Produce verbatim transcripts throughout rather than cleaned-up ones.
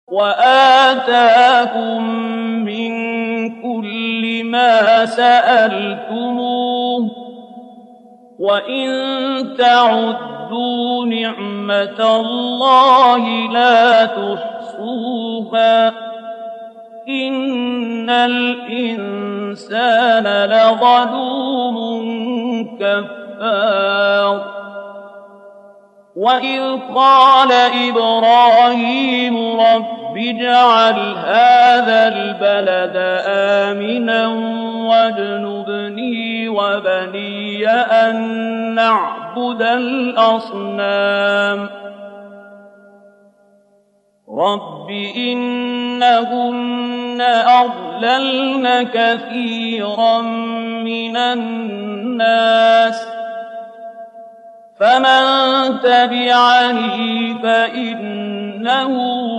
وآتاكم من كل ما سألتموه وإن تعدوا نعمة الله لا تحصوها إن الإنسان لظلوم كفار وإذ قال إبراهيم رب اجعل هذا البلد آمنا واجنبني وبني أن نعبد الأصنام رب إنهن أضللن كثيرا من الناس فمن تبعني فإنه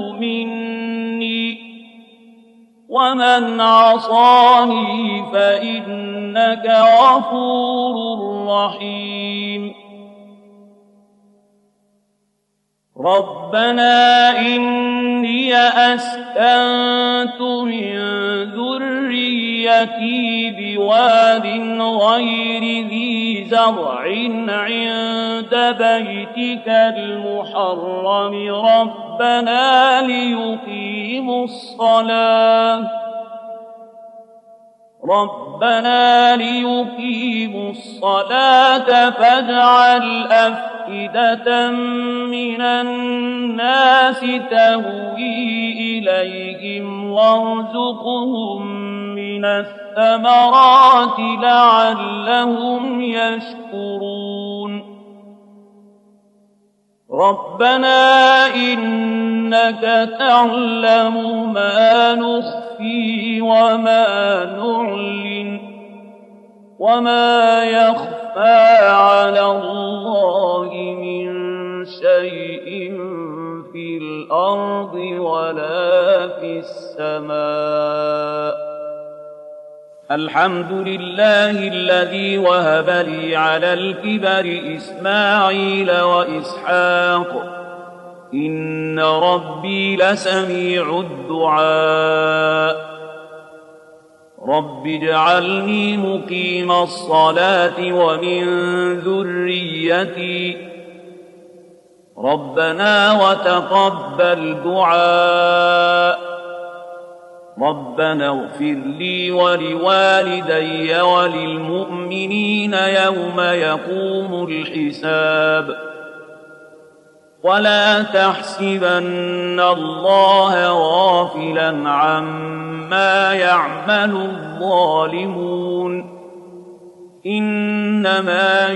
مني ومن عصاني فإنك غفور رحيم ربنا إني أسكنت من ذريتي بواد غير ذي زرع عند بيتك المحرم ربنا ليقيموا الصلاة ربنا ليقيموا الصلاة فاجعل أفئدة من الناس تهوي إليهم وارزقهم من الثمرات لعلهم يشكرون ربنا إنك تعلم ما نخفي وما نعلن وما يخفى على الله من شيء في الأرض ولا في السماء الحمد لله الذي وهب لي على الكبر إسماعيل وإسحاق إن ربي لسميع الدعاء رب اجعلني مقيم الصلاة ومن ذريتي ربنا وتقبل دعاء ربنا اغفر لي ولوالدي وللمؤمنين يوم يقوم الحساب ولا تحسبن الله غافلا عما يعمل الظالمون إنما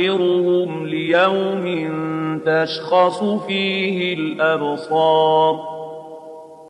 يؤخرهم ليوم تشخص فيه الأبصار